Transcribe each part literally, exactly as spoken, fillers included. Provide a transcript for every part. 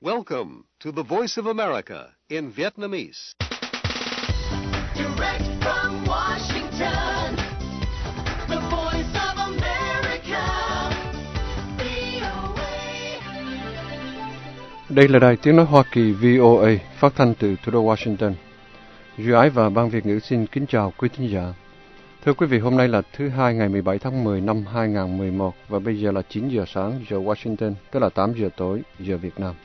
Welcome to the Voice of America in Vietnamese. Direct from Washington, the Voice of America, vê o a. Đây là đài tiếng nói Hoa Kỳ vê o a, phát thanh từ thủ đô Washington. Duy Ái và Ban Việt ngữ xin kính chào quý thính giả. Thưa quý vị, hôm nay là thứ hai ngày mười bảy tháng mười năm hai nghìn không trăm mười một và bây giờ là chín giờ sáng giờ Washington, tức là tám giờ tối giờ Việt Nam.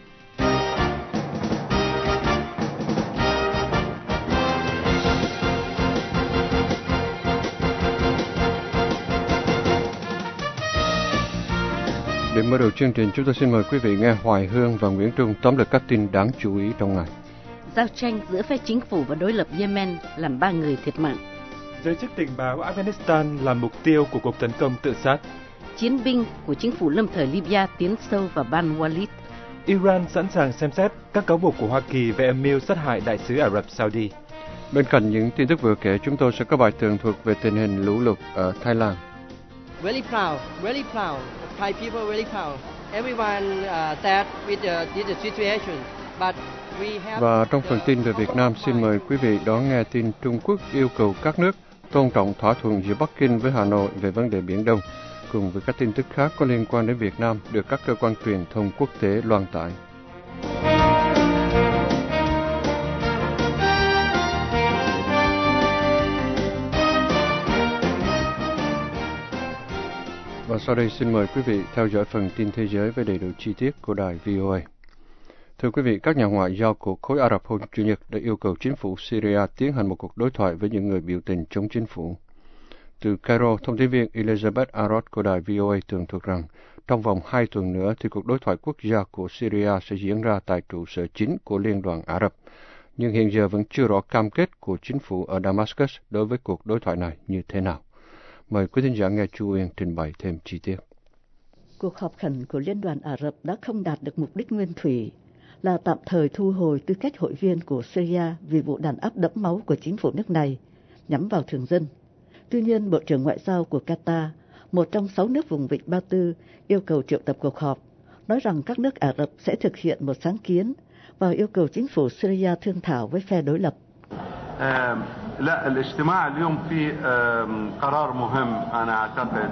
Để mở đầu chương trình, chúng tôi xin mời quý vị nghe Hoài Hương và Nguyễn Trung tóm lược các tin đáng chú ý trong ngày. Giao tranh giữa phe chính phủ và đối lập Yemen làm ba người thiệt mạng. Giới chức tình báo Afghanistan làm mục tiêu của cuộc tấn công tự sát. Chiến binh của chính phủ lâm thời Libya tiến sâu vào Ban Walid. Iran sẵn sàng xem xét các cáo buộc của Hoa Kỳ về âm mưu sát hại đại sứ Ả Rập Saudi. Bên cạnh những tin tức vừa kể, chúng tôi sẽ có bài tường thuật về tình hình lũ lụt ở Thái Lan. Really proud, really proud. Thai people really proud. Everyone uh, sad with the, with the situation, but we have. Và trong phần tin về Việt Nam, xin mời quý vị đón nghe tin Trung Quốc yêu cầu các nước tôn trọng thỏa thuận giữa Bắc Kinh với Hà Nội về vấn đề Biển Đông, cùng với các tin tức khác có liên quan đến Việt Nam được các cơ quan truyền thông quốc tế loan tải. Và sau đây xin mời quý vị theo dõi phần tin thế giới với đầy đủ chi tiết của đài vê o a. Thưa quý vị, các nhà ngoại giao của khối Ả Rập hôm Chủ nhật đã yêu cầu chính phủ Syria tiến hành một cuộc đối thoại với những người biểu tình chống chính phủ. Từ Cairo, thông tin viên Elizabeth Arrod của đài vê o a tường thuật rằng trong vòng hai tuần nữa thì cuộc đối thoại quốc gia của Syria sẽ diễn ra tại trụ sở chính của Liên đoàn Ả Rập. Nhưng hiện giờ vẫn chưa rõ cam kết của chính phủ ở Damascus đối với cuộc đối thoại này như thế nào. Mời quý thính giả nghe Chu Uyên trình bày thêm chi tiết. Cuộc họp khẩn của Liên đoàn Ả Rập đã không đạt được mục đích nguyên thủy, là tạm thời thu hồi tư cách hội viên của Syria vì vụ đàn áp đẫm máu của chính phủ nước này nhắm vào thường dân. Tuy nhiên, Bộ trưởng Ngoại giao của Qatar, một trong sáu nước vùng vịnh Ba Tư, yêu cầu triệu tập cuộc họp, nói rằng các nước Ả Rập sẽ thực hiện một sáng kiến và yêu cầu chính phủ Syria thương thảo với phe đối lập. لا الاجتماع اليوم في قرار مهم أنا أعتقد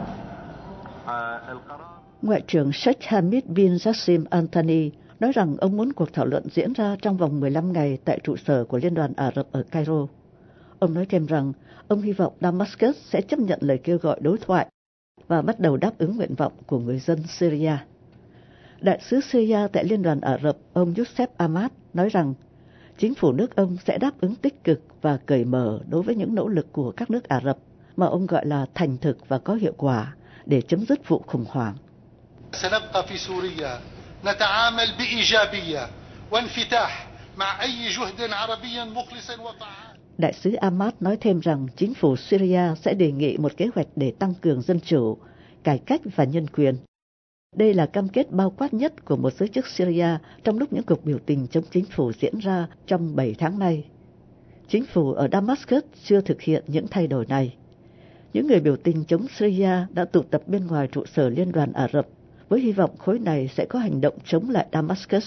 القرار. Ngoại trưởng Sheikh Hamid bin Jassim Al Thani nói rằng ông muốn cuộc thảo luận diễn ra trong vòng mười lăm ngày tại trụ sở của Liên đoàn Ả Rập ở Cairo. Ông nói thêm rằng ông hy vọng Damascus sẽ chấp nhận lời kêu gọi đối thoại và bắt đầu đáp ứng nguyện vọng của người dân Syria. Đại sứ Syria tại Liên đoàn Ả Rập, ông Youssef Ahmad, nói rằng chính phủ nước ông sẽ đáp ứng tích cực và cởi mở đối với những nỗ lực của các nước Ả Rập mà ông gọi là thành thực và có hiệu quả để chấm dứt vụ khủng hoảng. سنبقى في سوريا نتعامل بإيجابية وانفتاح مع أي جهد عربي مخلص وفعال. Đại sứ Ahmad nói thêm rằng chính phủ Syria sẽ đề nghị một kế hoạch để tăng cường dân chủ, cải cách và nhân quyền. Đây là cam kết bao quát nhất của một giới chức Syria trong lúc những cuộc biểu tình chống chính phủ diễn ra trong bảy tháng nay. Chính phủ ở Damascus chưa thực hiện những thay đổi này. Những người biểu tình chống Syria đã tụ tập bên ngoài trụ sở Liên đoàn Ả Rập với hy vọng khối này sẽ có hành động chống lại Damascus.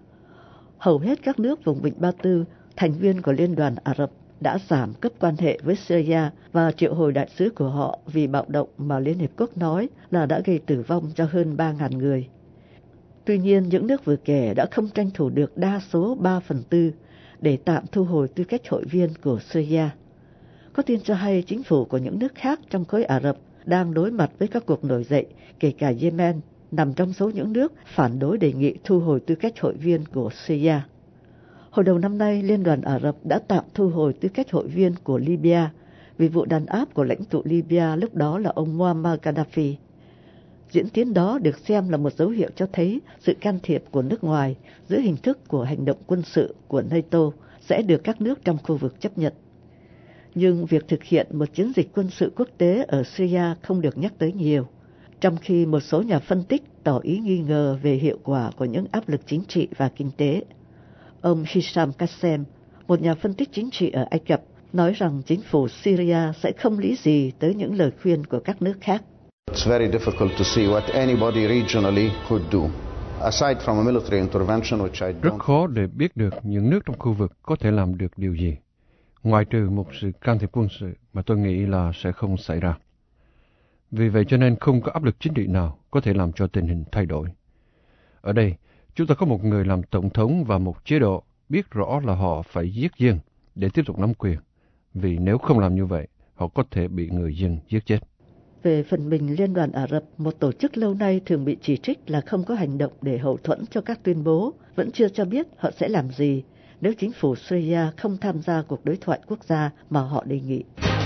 Hầu hết các nước vùng vịnh Ba Tư, thành viên của Liên đoàn Ả Rập, đã giảm cấp quan hệ với Syria và triệu hồi đại sứ của họ vì bạo động mà Liên Hiệp Quốc nói là đã gây tử vong cho hơn ba nghìn người. Tuy nhiên, những nước vừa kể đã không tranh thủ được đa số ba phần tư để tạm thu hồi tư cách hội viên của Syria. Có tin cho hay chính phủ của những nước khác trong khối Ả Rập đang đối mặt với các cuộc nổi dậy, kể cả Yemen, nằm trong số những nước phản đối đề nghị thu hồi tư cách hội viên của Syria. Hồi đầu năm nay, Liên đoàn Ả Rập đã tạm thu hồi tư cách hội viên của Libya vì vụ đàn áp của lãnh tụ Libya lúc đó là ông Muammar Gaddafi. Diễn tiến đó được xem là một dấu hiệu cho thấy sự can thiệp của nước ngoài dưới hình thức của hành động quân sự của NATO sẽ được các nước trong khu vực chấp nhận. Nhưng việc thực hiện một chiến dịch quân sự quốc tế ở Syria không được nhắc tới nhiều, trong khi một số nhà phân tích tỏ ý nghi ngờ về hiệu quả của những áp lực chính trị và kinh tế. Ông Hisham Kassem, một nhà phân tích chính trị ở Ai Cập, nói rằng chính phủ Syria sẽ không lý gì tới những lời khuyên của các nước khác. It's very difficult to see what anybody regionally could do. aside from a military intervention, which I Rất don't... khó để biết được những nước trong khu vực có thể làm được điều gì, ngoại trừ một sự can thiệp quân sự mà tôi nghĩ là sẽ không xảy ra. Vì vậy cho nên không có áp lực chính trị nào có thể làm cho tình hình thay đổi. Ở đây, chúng ta có một người làm tổng thống và một chế độ biết rõ là họ phải giết dân để tiếp tục nắm quyền, vì nếu không làm như vậy, họ có thể bị người dân giết chết. Về phần mình, Liên đoàn Ả Rập, một tổ chức lâu nay thường bị chỉ trích là không có hành động để hậu thuẫn cho các tuyên bố, vẫn chưa cho biết họ sẽ làm gì nếu chính phủ Syria không tham gia cuộc đối thoại quốc gia mà họ đề nghị.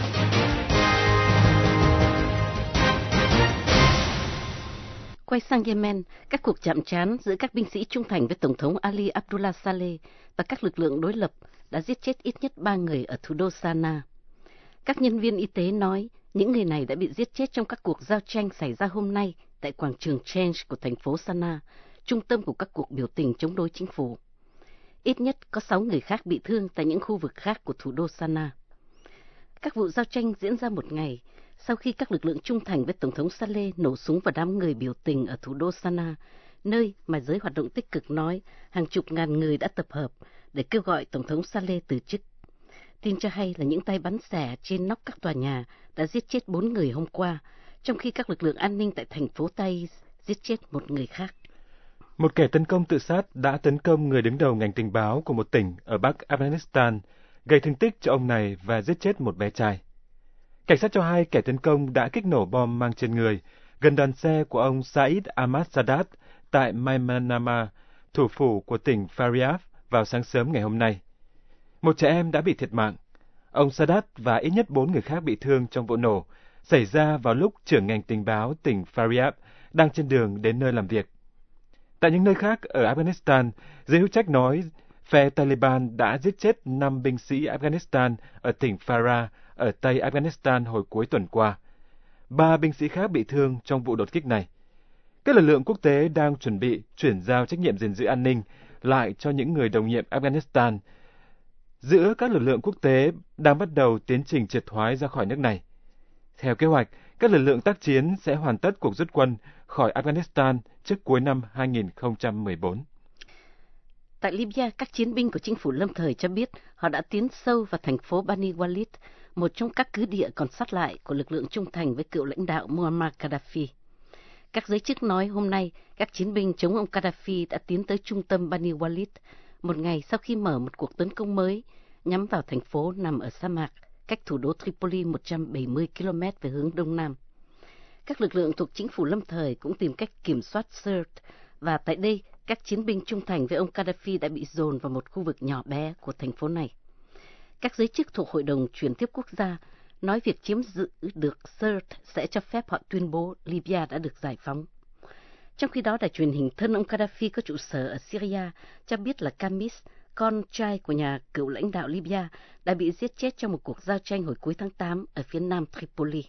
Quay sang Yemen, các cuộc chạm trán giữa các binh sĩ trung thành với Tổng thống Ali Abdullah Saleh và các lực lượng đối lập đã giết chết ít nhất ba người ở thủ đô Sanaa. Các nhân viên y tế nói những người này đã bị giết chết trong các cuộc giao tranh xảy ra hôm nay tại quảng trường Change của thành phố Sanaa, trung tâm của các cuộc biểu tình chống đối chính phủ. Ít nhất có sáu người khác bị thương tại những khu vực khác của thủ đô Sanaa. Các vụ giao tranh diễn ra một ngày sau khi các lực lượng trung thành với Tổng thống Saleh nổ súng vào đám người biểu tình ở thủ đô Sanaa, nơi mà giới hoạt động tích cực nói hàng chục ngàn người đã tập hợp để kêu gọi Tổng thống Saleh từ chức. Tin cho hay là những tay bắn xẻ trên nóc các tòa nhà đã giết chết bốn người hôm qua, trong khi các lực lượng an ninh tại thành phố Taiz giết chết một người khác. Một kẻ tấn công tự sát đã tấn công người đứng đầu ngành tình báo của một tỉnh ở Bắc Afghanistan, gây thương tích cho ông này và giết chết một bé trai. Cảnh sát cho hay kẻ tấn công đã kích nổ bom mang trên người gần đoàn xe của ông Saeed Ahmad Sadat tại Maimanama, thủ phủ của tỉnh Faryab vào sáng sớm ngày hôm nay. Một trẻ em đã bị thiệt mạng. Ông Sadat và ít nhất bốn người khác bị thương trong vụ nổ xảy ra vào lúc trưởng ngành tình báo tỉnh Faryab đang trên đường đến nơi làm việc. Tại những nơi khác ở Afghanistan, giới hữu trách nói phe Taliban đã giết chết năm binh sĩ Afghanistan ở tỉnh Farah ở Tây Afghanistan hồi cuối tuần qua. Ba binh sĩ khác bị thương trong vụ đột kích này. Các lực lượng quốc tế đang chuẩn bị chuyển giao trách nhiệm gìn giữ an ninh lại cho những người đồng nhiệm Afghanistan. Giữa các lực lượng quốc tế đang bắt đầu tiến trình triệt thoái ra khỏi nước này. Theo kế hoạch, các lực lượng tác chiến sẽ hoàn tất cuộc rút quân khỏi Afghanistan trước cuối năm hai nghìn không trăm mười bốn. Tại Libya, các chiến binh của chính phủ lâm thời cho biết họ đã tiến sâu vào thành phố Bani Walid, một trong các cứ địa còn sót lại của lực lượng trung thành với cựu lãnh đạo Muammar Gaddafi. Các giới chức nói hôm nay các chiến binh chống ông Gaddafi đã tiến tới trung tâm Bani Walid, một ngày sau khi mở một cuộc tấn công mới nhắm vào thành phố nằm ở sa mạc, cách thủ đô Tripoli một trăm bảy mươi ki lô mét về hướng đông nam. Các lực lượng thuộc chính phủ lâm thời cũng tìm cách kiểm soát Sirte, và tại đây các chiến binh trung thành với ông Gaddafi đã bị dồn vào một khu vực nhỏ bé của thành phố này. Các giới chức thuộc Hội đồng Chuyển tiếp quốc gia nói việc chiếm giữ được Sirte sẽ cho phép họ tuyên bố Libya đã được giải phóng. Trong khi đó, đài truyền hình thân ông Gaddafi có trụ sở ở Syria cho biết là Kamis, con trai của nhà cựu lãnh đạo Libya, đã bị giết chết trong một cuộc giao tranh hồi cuối tháng tám ở phía nam Tripoli.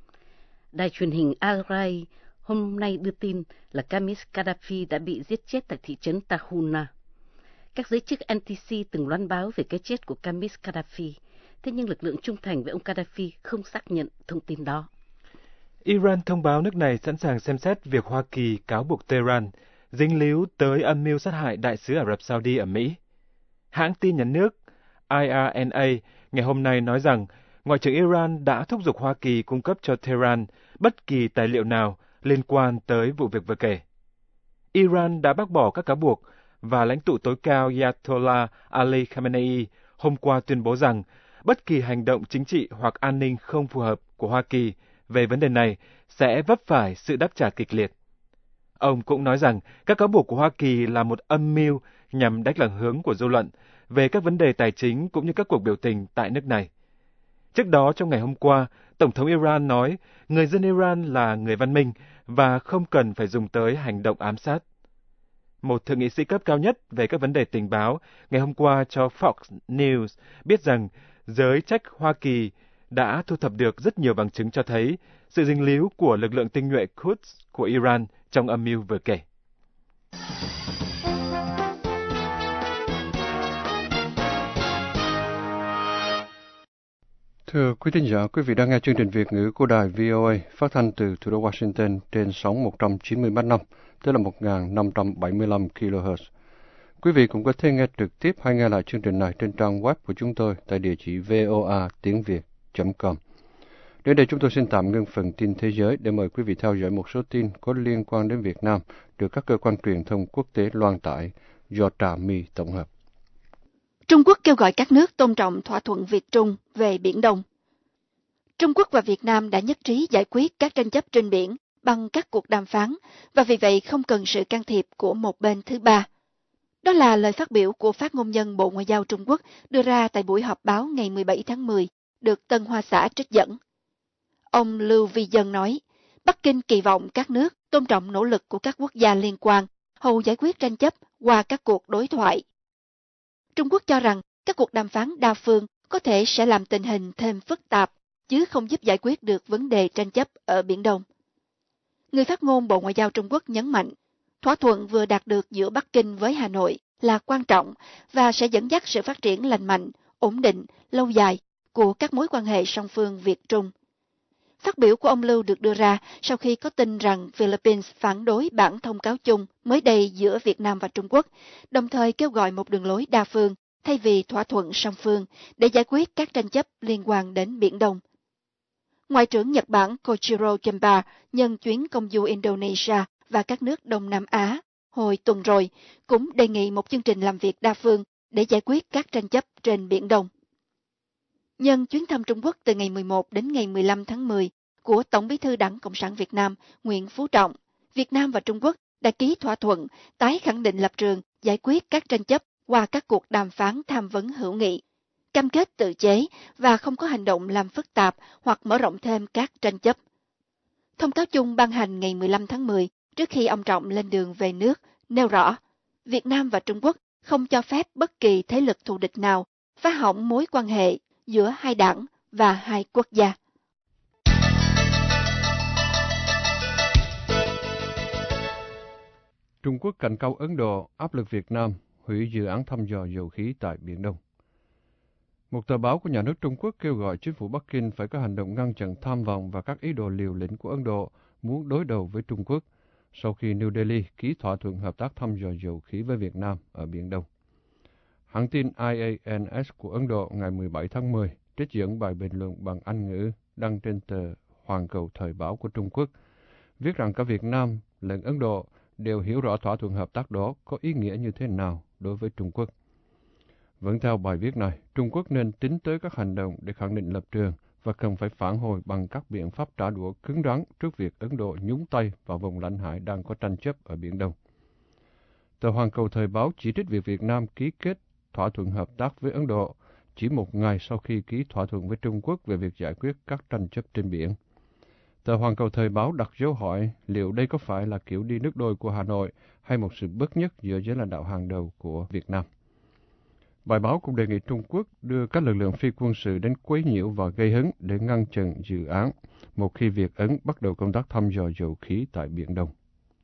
Đài truyền hình Al Rai hôm nay đưa tin là Kamis Gaddafi đã bị giết chết tại thị trấn Tahuna. Các giới chức en tê xê từng loan báo về cái chết của Kamis Gaddafi, thế nhưng lực lượng trung thành với ông Gaddafi không xác nhận thông tin đó. Iran thông báo nước này sẵn sàng xem xét việc Hoa Kỳ cáo buộc Tehran dính líu tới âm mưu sát hại đại sứ Ả Rập Saudi ở Mỹ. Hãng tin nhà nước i rờ en a ngày hôm nay nói rằng Ngoại trưởng Iran đã thúc giục Hoa Kỳ cung cấp cho Tehran bất kỳ tài liệu nào liên quan tới vụ việc vừa kể. Iran đã bác bỏ các cáo buộc và lãnh tụ tối cao Ayatollah Ali Khamenei hôm qua tuyên bố rằng bất kỳ hành động chính trị hoặc an ninh không phù hợp của Hoa Kỳ về vấn đề này sẽ vấp phải sự đáp trả kịch liệt. Ông cũng nói rằng các cáo buộc của Hoa Kỳ là một âm mưu nhằm đánh lạc hướng của dư luận về các vấn đề tài chính cũng như các cuộc biểu tình tại nước này. Trước đó, trong ngày hôm qua, Tổng thống Iran nói người dân Iran là người văn minh và không cần phải dùng tới hành động ám sát. Một thượng nghị sĩ cấp cao nhất về các vấn đề tình báo ngày hôm qua cho Fox News biết rằng giới trách Hoa Kỳ đã thu thập được rất nhiều bằng chứng cho thấy sự dính líu của lực lượng tinh nhuệ Quds của Iran trong âm mưu vừa kể. Thưa quý thính giả, quý vị đang nghe chương trình Việt ngữ của đài vê o a phát thanh từ thủ đô Washington trên sóng một trăm chín mươi mét năm, tức là một nghìn năm trăm bảy mươi lăm ki lô héc. Quý vị cũng có thể nghe trực tiếp hay nghe lại chương trình này trên trang web của chúng tôi tại địa chỉ voa tiếng việt chấm com. Đến đây chúng tôi xin tạm ngưng phần tin thế giới để mời quý vị theo dõi một số tin có liên quan đến Việt Nam được các cơ quan truyền thông quốc tế loan tải do Trà My tổng hợp. Trung Quốc kêu gọi các nước tôn trọng thỏa thuận Việt-Trung về Biển Đông. Trung Quốc và Việt Nam đã nhất trí giải quyết các tranh chấp trên biển bằng các cuộc đàm phán và vì vậy không cần sự can thiệp của một bên thứ ba. Đó là lời phát biểu của phát ngôn nhân Bộ Ngoại giao Trung Quốc đưa ra tại buổi họp báo ngày mười bảy tháng mười, được Tân Hoa Xã trích dẫn. Ông Lưu Vi Dân nói, Bắc Kinh kỳ vọng các nước tôn trọng nỗ lực của các quốc gia liên quan hầu giải quyết tranh chấp qua các cuộc đối thoại. Trung Quốc cho rằng các cuộc đàm phán đa phương có thể sẽ làm tình hình thêm phức tạp, chứ không giúp giải quyết được vấn đề tranh chấp ở Biển Đông. Người phát ngôn Bộ Ngoại giao Trung Quốc nhấn mạnh, thỏa thuận vừa đạt được giữa Bắc Kinh với Hà Nội là quan trọng và sẽ dẫn dắt sự phát triển lành mạnh, ổn định, lâu dài của các mối quan hệ song phương Việt-Trung. Phát biểu của ông Lưu được đưa ra sau khi có tin rằng Philippines phản đối bản thông cáo chung mới đây giữa Việt Nam và Trung Quốc, đồng thời kêu gọi một đường lối đa phương thay vì thỏa thuận song phương để giải quyết các tranh chấp liên quan đến Biển Đông. Ngoại trưởng Nhật Bản Koichiro Kemba nhân chuyến công du Indonesia và các nước Đông Nam Á hồi tuần rồi cũng đề nghị một chương trình làm việc đa phương để giải quyết các tranh chấp trên Biển Đông. Nhân chuyến thăm Trung Quốc từ ngày mười một đến ngày mười lăm tháng mười của Tổng Bí thư Đảng Cộng sản Việt Nam Nguyễn Phú Trọng, Việt Nam và Trung Quốc đã ký thỏa thuận tái khẳng định lập trường giải quyết các tranh chấp qua các cuộc đàm phán tham vấn hữu nghị, cam kết tự chế và không có hành động làm phức tạp hoặc mở rộng thêm các tranh chấp. Thông cáo chung ban hành ngày mười lăm tháng mười trước khi ông Trọng lên đường về nước nêu rõ, Việt Nam và Trung Quốc không cho phép bất kỳ thế lực thù địch nào phá hỏng mối quan hệ giữa hai đảng và hai quốc gia. Trung Quốc cảnh cáo Ấn Độ áp lực Việt Nam hủy dự án thăm dò dầu khí tại Biển Đông. Một tờ báo của nhà nước Trung Quốc kêu gọi chính phủ Bắc Kinh phải có hành động ngăn chặn tham vọng và các ý đồ liều lĩnh của Ấn Độ muốn đối đầu với Trung Quốc sau khi New Delhi ký thỏa thuận hợp tác thăm dò dầu khí với Việt Nam ở Biển Đông. Hãng tin I A N S của Ấn Độ ngày mười bảy tháng mười trích dẫn bài bình luận bằng Anh ngữ đăng trên tờ Hoàn Cầu Thời báo của Trung Quốc, viết rằng cả Việt Nam lẫn Ấn Độ đều hiểu rõ thỏa thuận hợp tác đó có ý nghĩa như thế nào đối với Trung Quốc. Vẫn theo bài viết này, Trung Quốc nên tính tới các hành động để khẳng định lập trường và cần phải phản hồi bằng các biện pháp trả đũa cứng rắn trước việc Ấn Độ nhúng tay vào vùng lãnh hải đang có tranh chấp ở Biển Đông. Tờ Hoàn Cầu Thời báo chỉ trích việc Việt Nam ký kết thỏa thuận hợp tác với Ấn Độ chỉ một ngày sau khi ký thỏa thuận với Trung Quốc về việc giải quyết các tranh chấp trên biển. Tờ Hoàn Cầu Thời báo đặt dấu hỏi liệu đây có phải là kiểu đi nước đôi của Hà Nội hay một sự bất nhất giữa giới lãnh đạo hàng đầu của Việt Nam. Bài báo cũng đề nghị Trung Quốc đưa các lực lượng phi quân sự đến quấy nhiễu và gây hấn để ngăn chặn dự án một khi Việt Ấn bắt đầu công tác thăm dò dầu khí tại Biển Đông.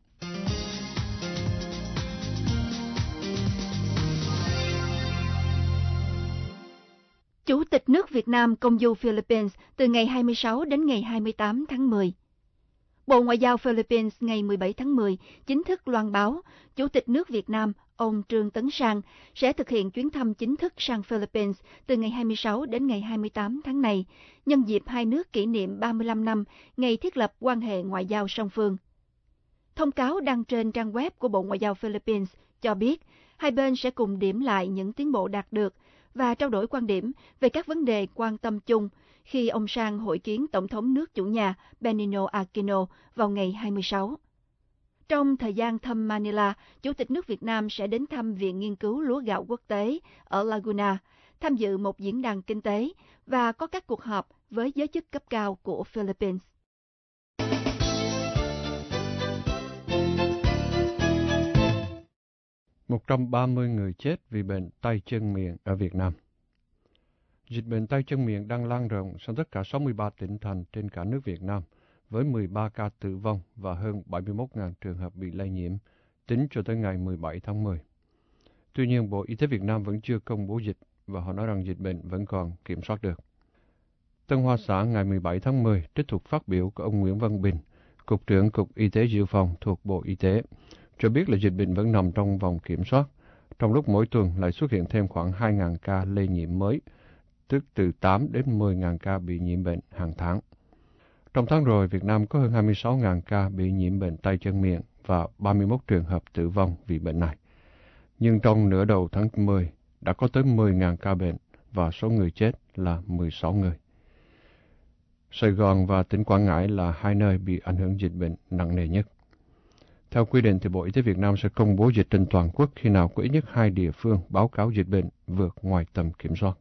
Chủ tịch nước Việt Nam công du Philippines từ ngày hai mươi sáu đến ngày hai mươi tám tháng mười. Bộ Ngoại giao Philippines ngày mười bảy tháng mười chính thức loan báo Chủ tịch nước Việt Nam ông Trương Tấn Sang sẽ thực hiện chuyến thăm chính thức sang Philippines từ ngày hai mươi sáu đến ngày hai mươi tám tháng này, nhân dịp hai nước kỷ niệm ba mươi lăm năm ngày thiết lập quan hệ ngoại giao song phương. Thông cáo đăng trên trang web của Bộ Ngoại giao Philippines cho biết hai bên sẽ cùng điểm lại những tiến bộ đạt được và trao đổi quan điểm về các vấn đề quan tâm chung khi ông Sang hội kiến Tổng thống nước chủ nhà Benigno Aquino vào ngày hai mươi sáu. Trong thời gian thăm Manila, Chủ tịch nước Việt Nam sẽ đến thăm Viện Nghiên cứu Lúa gạo quốc tế ở Laguna, tham dự một diễn đàn kinh tế và có các cuộc họp với giới chức cấp cao của Philippines. một trăm ba mươi người chết vì bệnh tay chân miệng ở Việt Nam. Dịch bệnh tay chân miệng đang lan rộng sang tất cả sáu mươi ba tỉnh thành trên cả nước Việt Nam, với mười ba ca tử vong và hơn bảy mươi mốt nghìn trường hợp bị lây nhiễm, tính cho tới ngày mười bảy tháng mười. Tuy nhiên, Bộ Y tế Việt Nam vẫn chưa công bố dịch và họ nói rằng dịch bệnh vẫn còn kiểm soát được. Tân Hoa Xã ngày mười bảy tháng mười trích thuộc phát biểu của ông Nguyễn Văn Bình, Cục trưởng Cục Y tế Dự phòng thuộc Bộ Y tế, cho biết là dịch bệnh vẫn nằm trong vòng kiểm soát, trong lúc mỗi tuần lại xuất hiện thêm khoảng hai nghìn ca lây nhiễm mới, tức từ tám đến mười nghìn ca bị nhiễm bệnh hàng tháng. Trong tháng rồi, Việt Nam có hơn hai mươi sáu nghìn ca bị nhiễm bệnh tay chân miệng và ba mươi mốt trường hợp tử vong vì bệnh này. Nhưng trong nửa đầu tháng mười, đã có tới mười nghìn ca bệnh và số người chết là mười sáu người. Sài Gòn và tỉnh Quảng Ngãi là hai nơi bị ảnh hưởng dịch bệnh nặng nề nhất. Theo quy định, thì Bộ Y tế Việt Nam sẽ công bố dịch trên toàn quốc khi nào có ít nhất hai địa phương báo cáo dịch bệnh vượt ngoài tầm kiểm soát.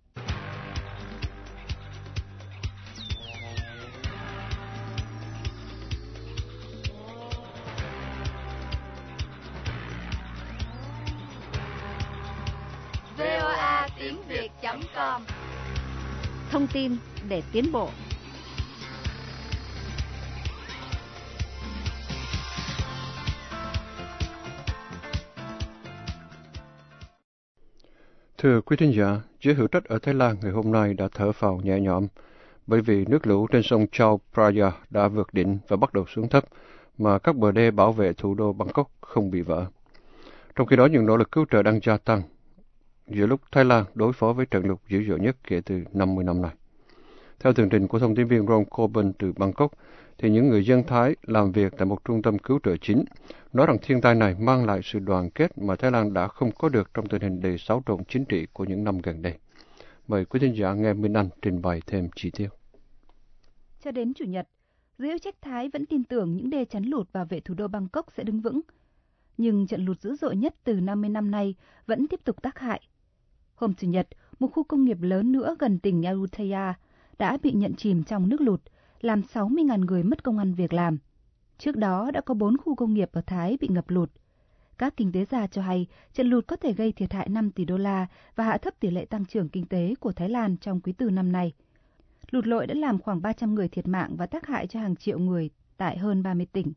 vê o a tiếng việt chấm com. Thông tin để tiến bộ. Thưa quý thính giả, giới hữu trách ở Thái Lan ngày hôm nay đã thở phào nhẹ nhõm bởi vì nước lũ trên sông Chao Phraya đã vượt đỉnh và bắt đầu xuống thấp, mà các bờ đê bảo vệ thủ đô Bangkok không bị vỡ. Trong khi đó, những nỗ lực cứu trợ đang gia tăng giữa lúc Thái Lan đối phó với trận lụt dữ dội nhất kể từ năm mươi năm nay. Theo tường trình của thông tin viên Ron Coburn từ Bangkok, thì những người dân Thái làm việc tại một trung tâm cứu trợ chính nói rằng thiên tai này mang lại sự đoàn kết mà Thái Lan đã không có được trong tình hình đầy xáo trộn chính trị của những năm gần đây. Mời quý thính giả nghe Minh Anh trình bày thêm chi tiết. Cho đến Chủ nhật, giới chức trách Thái vẫn tin tưởng những đê chắn lụt bảo vệ thủ đô Bangkok sẽ đứng vững. Nhưng trận lụt dữ dội nhất từ năm mươi năm nay vẫn tiếp tục tác hại. Hôm Chủ nhật, một khu công nghiệp lớn nữa gần tỉnh Ayutthaya đã bị nhận chìm trong nước lụt, làm sáu mươi nghìn người mất công ăn việc làm. Trước đó đã có bốn khu công nghiệp ở Thái bị ngập lụt. Các kinh tế gia cho hay trận lụt có thể gây thiệt hại năm tỷ đô la và hạ thấp tỷ lệ tăng trưởng kinh tế của Thái Lan trong quý tư năm nay. Lụt lội đã làm khoảng ba trăm người thiệt mạng và tác hại cho hàng triệu người tại hơn ba mươi tỉnh.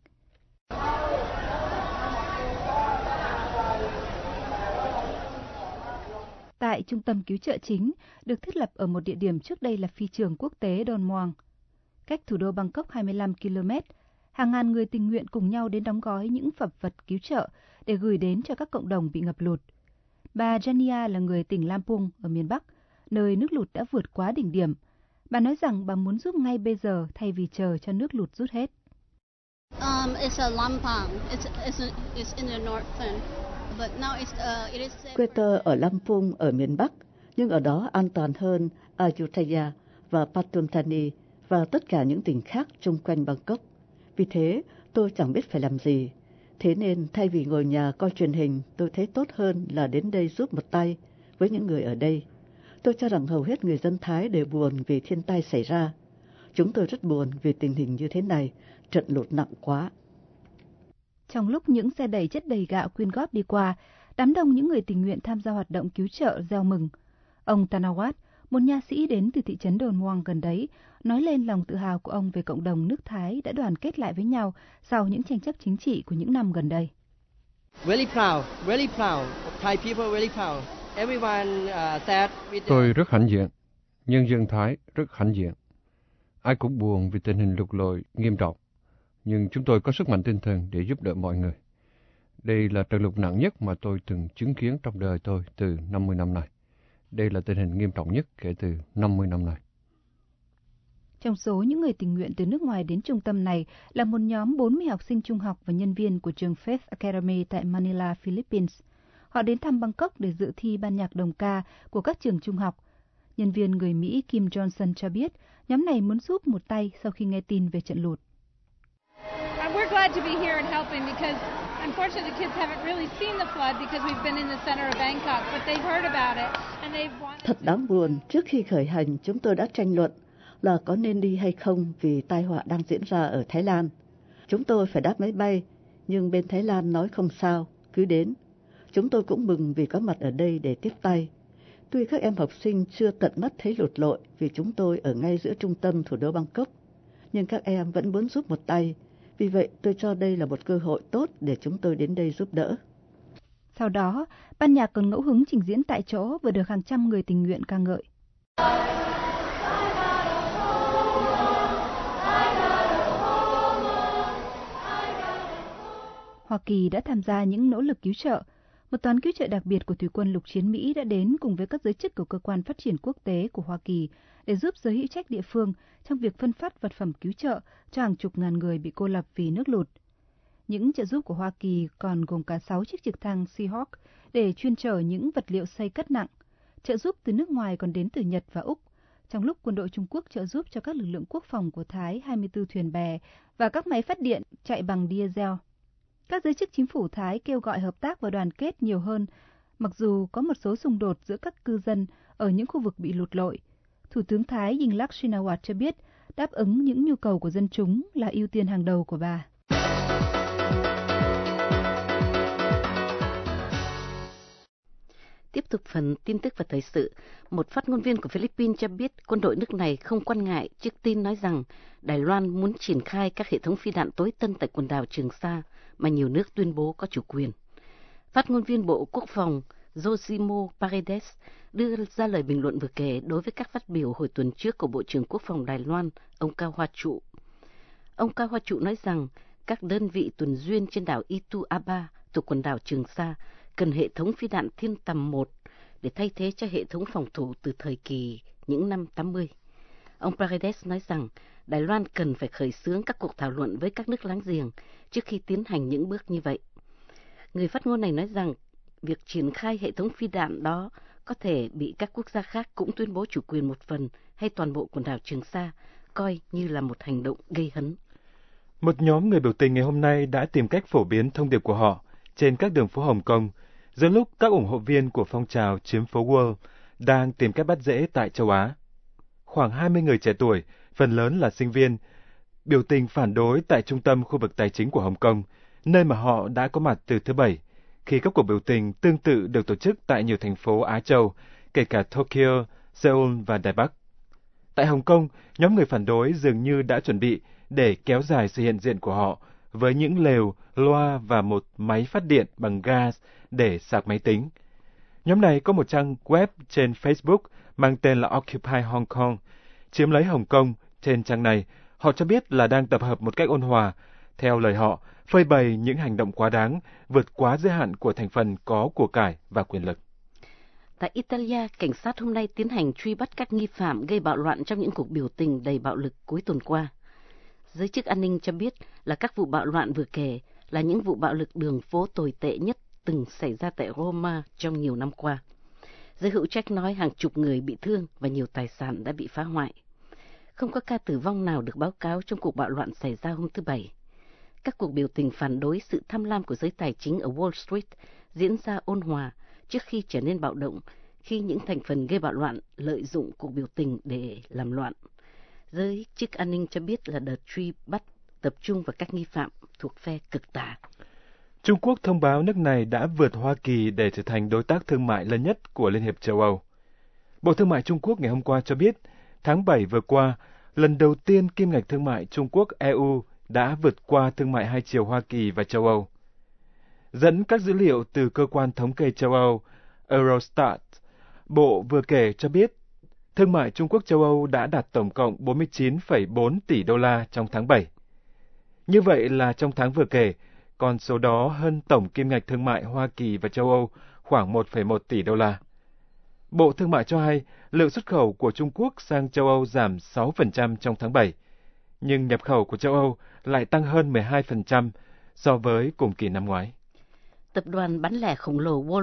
Tại trung tâm cứu trợ chính, được thiết lập ở một địa điểm trước đây là phi trường quốc tế Don Mueang. Cách thủ đô Bangkok hai mươi lăm ki lô mét, hàng ngàn người tình nguyện cùng nhau đến đóng gói những phẩm vật cứu trợ để gửi đến cho các cộng đồng bị ngập lụt. Bà Jania là người tỉnh Lampung ở miền Bắc, nơi nước lụt đã vượt quá đỉnh điểm. Bà nói rằng bà muốn giúp ngay bây giờ thay vì chờ cho nước lụt rút hết. Um, it's a Lampang. It's, it's, it's in the northern, but now it's, uh, it is... Quê tôi ở Lampung ở miền Bắc, nhưng ở đó an toàn hơn Ayutthaya và Pathum Thani và tất cả những tỉnh khác chung quanh Bangkok. Vì thế, tôi chẳng biết phải làm gì. Thế nên thay vì ngồi nhà coi truyền hình, tôi thấy tốt hơn là đến đây giúp một tay với những người ở đây. Tôi cho rằng hầu hết người dân Thái đều buồn vì thiên tai xảy ra. Chúng tôi rất buồn vì tình hình như thế này, trận lụt nặng quá. Trong lúc những xe đẩy chất đầy gạo quyên góp đi qua, đám đông những người tình nguyện tham gia hoạt động cứu trợ reo mừng. Ông Tanawat, một nha sĩ đến từ thị trấn Don Mueang gần đấy, nói lên lòng tự hào của ông về cộng đồng nước Thái đã đoàn kết lại với nhau sau những tranh chấp chính trị của những năm gần đây. Really proud, really proud. Thai people really proud. Everyone uh, sad with the... Tôi rất hãnh diện. Nhân dân Thái rất hãnh diện. Ai cũng buồn vì tình hình lụt lội nghiêm trọng, nhưng chúng tôi có sức mạnh tinh thần để giúp đỡ mọi người. Đây là trận lụt nặng nhất mà tôi từng chứng kiến trong đời tôi từ năm mươi năm nay. Đây là tình hình nghiêm trọng nhất kể từ năm mươi năm nay. Trong số những người tình nguyện từ nước ngoài đến trung tâm này là một nhóm bốn mươi học sinh trung học và nhân viên của trường Faith Academy tại Manila, Philippines. Họ đến thăm Bangkok để dự thi ban nhạc đồng ca của các trường trung học. Nhân viên người Mỹ Kim Johnson cho biết nhóm này muốn giúp một tay sau khi nghe tin về trận lụt. We're glad to be here and helping because unfortunately the kids haven't really seen the flood because we've been in the center of Bangkok, but they've heard about it and they've wanted... Thật đáng buồn, trước khi khởi hành chúng tôi đã tranh luận là có nên đi hay không vì tai họa đang diễn ra ở Thái Lan. Chúng tôi phải đáp máy bay, nhưng bên Thái Lan nói không sao, cứ đến. Chúng tôi cũng mừng vì có mặt ở đây để tiếp tay. Tuy các em học sinh chưa tận mắt thấy lụt lội vì chúng tôi ở ngay giữa trung tâm thủ đô Bangkok, nhưng các em vẫn muốn giúp một tay. Vì vậy tôi cho đây là một cơ hội tốt để chúng tôi đến đây giúp đỡ. Sau đó, ban nhạc còn ngẫu hứng trình diễn tại chỗ và được hàng trăm người tình nguyện ca ngợi. Hoa Kỳ đã tham gia những nỗ lực cứu trợ. Một toán cứu trợ đặc biệt của Thủy quân lục chiến Mỹ đã đến cùng với các giới chức của Cơ quan Phát triển Quốc tế của Hoa Kỳ để giúp giới hữu trách địa phương trong việc phân phát vật phẩm cứu trợ cho hàng chục ngàn người bị cô lập vì nước lụt. Những trợ giúp của Hoa Kỳ còn gồm cả sáu chiếc trực thăng Seahawk để chuyên chở những vật liệu xây cất nặng. Trợ giúp từ nước ngoài còn đến từ Nhật và Úc, trong lúc quân đội Trung Quốc trợ giúp cho các lực lượng quốc phòng của Thái hai mươi tư thuyền bè và các máy phát điện chạy bằng diesel. Các giới chức chính phủ Thái kêu gọi hợp tác và đoàn kết nhiều hơn, mặc dù có một số xung đột giữa các cư dân ở những khu vực bị lụt lội. Thủ tướng Thái Yingluck Shinawatra cho biết đáp ứng những nhu cầu của dân chúng là ưu tiên hàng đầu của bà. Tiếp tục phần tin tức và thời sự, một phát ngôn viên của Philippines cho biết quân đội nước này không quan ngại trước tin nói rằng Đài Loan muốn triển khai các hệ thống phi đạn tối tân tại quần đảo Trường Sa mà nhiều nước tuyên bố có chủ quyền. Phát ngôn viên Bộ Quốc phòng Josimo Paredes đưa ra lời bình luận vừa kể đối với các phát biểu hồi tuần trước của Bộ trưởng Quốc phòng Đài Loan, ông Cao Hoa Trụ. Ông Cao Hoa Trụ nói rằng các đơn vị tuần duyên trên đảo Itu Aba thuộc quần đảo Trường Sa cần hệ thống phi đạn thiên tầm một để thay thế cho hệ thống phòng thủ từ thời kỳ những năm tám mươi. Ông Paredes nói rằng Đài Loan cần phải khởi xướng các cuộc thảo luận với các nước láng giềng trước khi tiến hành những bước như vậy. Người phát ngôn này nói rằng việc triển khai hệ thống phi đạn đó có thể bị các quốc gia khác cũng tuyên bố chủ quyền một phần hay toàn bộ quần đảo Trường Sa coi như là một hành động gây hấn. Một nhóm người biểu tình ngày hôm nay đã tìm cách phổ biến thông điệp của họ trên các đường phố Hồng Kông, giữa lúc các ủng hộ viên của phong trào chiếm phố Wall đang tìm cách bắt rễ tại châu Á. Khoảng hai mươi người trẻ tuổi, phần lớn là sinh viên, biểu tình phản đối tại trung tâm khu vực tài chính của Hồng Kông, nơi mà họ đã có mặt từ thứ Bảy, khi các cuộc biểu tình tương tự được tổ chức tại nhiều thành phố Á Châu, kể cả Tokyo, Seoul và Đài Bắc. Tại Hồng Kông, nhóm người phản đối dường như đã chuẩn bị để kéo dài sự hiện diện của họ với những lều, loa và một máy phát điện bằng gas để sạc máy tính. Nhóm này có một trang web trên Facebook mang tên là Occupy Hong Kong. Chiếm lấy Hồng Kông, trên trang này, họ cho biết là đang tập hợp một cách ôn hòa. Theo lời họ, phơi bày những hành động quá đáng, vượt quá giới hạn của thành phần có của cải và quyền lực. Tại Italia, cảnh sát hôm nay tiến hành truy bắt các nghi phạm gây bạo loạn trong những cuộc biểu tình đầy bạo lực cuối tuần qua. Giới chức an ninh cho biết là các vụ bạo loạn vừa kể là những vụ bạo lực đường phố tồi tệ nhất từng xảy ra tại Roma trong nhiều năm qua. Giới hữu trách nói hàng chục người bị thương và nhiều tài sản đã bị phá hoại. Không có ca tử vong nào được báo cáo trong cuộc bạo loạn xảy ra hôm thứ Bảy. Các cuộc biểu tình phản đối sự tham lam của giới tài chính ở Wall Street diễn ra ôn hòa trước khi trở nên bạo động khi những thành phần gây bạo loạn lợi dụng cuộc biểu tình để làm loạn. Giới chức an ninh cho biết là đợt truy bắt tập trung vào các nghi phạm thuộc phe cực tả. Trung Quốc thông báo nước này đã vượt Hoa Kỳ để trở thành đối tác thương mại lớn nhất của Liên hiệp châu Âu. Bộ Thương mại Trung Quốc ngày hôm qua cho biết, tháng bảy vừa qua, lần đầu tiên kim ngạch thương mại Trung Quốc-e u đã vượt qua thương mại hai chiều Hoa Kỳ và châu Âu. Dẫn các dữ liệu từ cơ quan thống kê châu Âu Eurostat, Bộ vừa kể cho biết, thương mại Trung Quốc-châu Âu đã đạt tổng cộng bốn mươi chín phẩy bốn tỷ đô la trong tháng bảy. Như vậy là trong tháng vừa kể, con số đó hơn tổng kim ngạch thương mại Hoa Kỳ và châu Âu khoảng một phẩy một tỷ đô la. Bộ Thương mại cho hay lượng xuất khẩu của Trung Quốc sang châu Âu giảm sáu phần trăm trong tháng bảy, nhưng nhập khẩu của châu Âu lại tăng hơn mười hai phần trăm so với cùng kỳ năm ngoái. Tập đoàn bán lẻ khổng lồ Walmart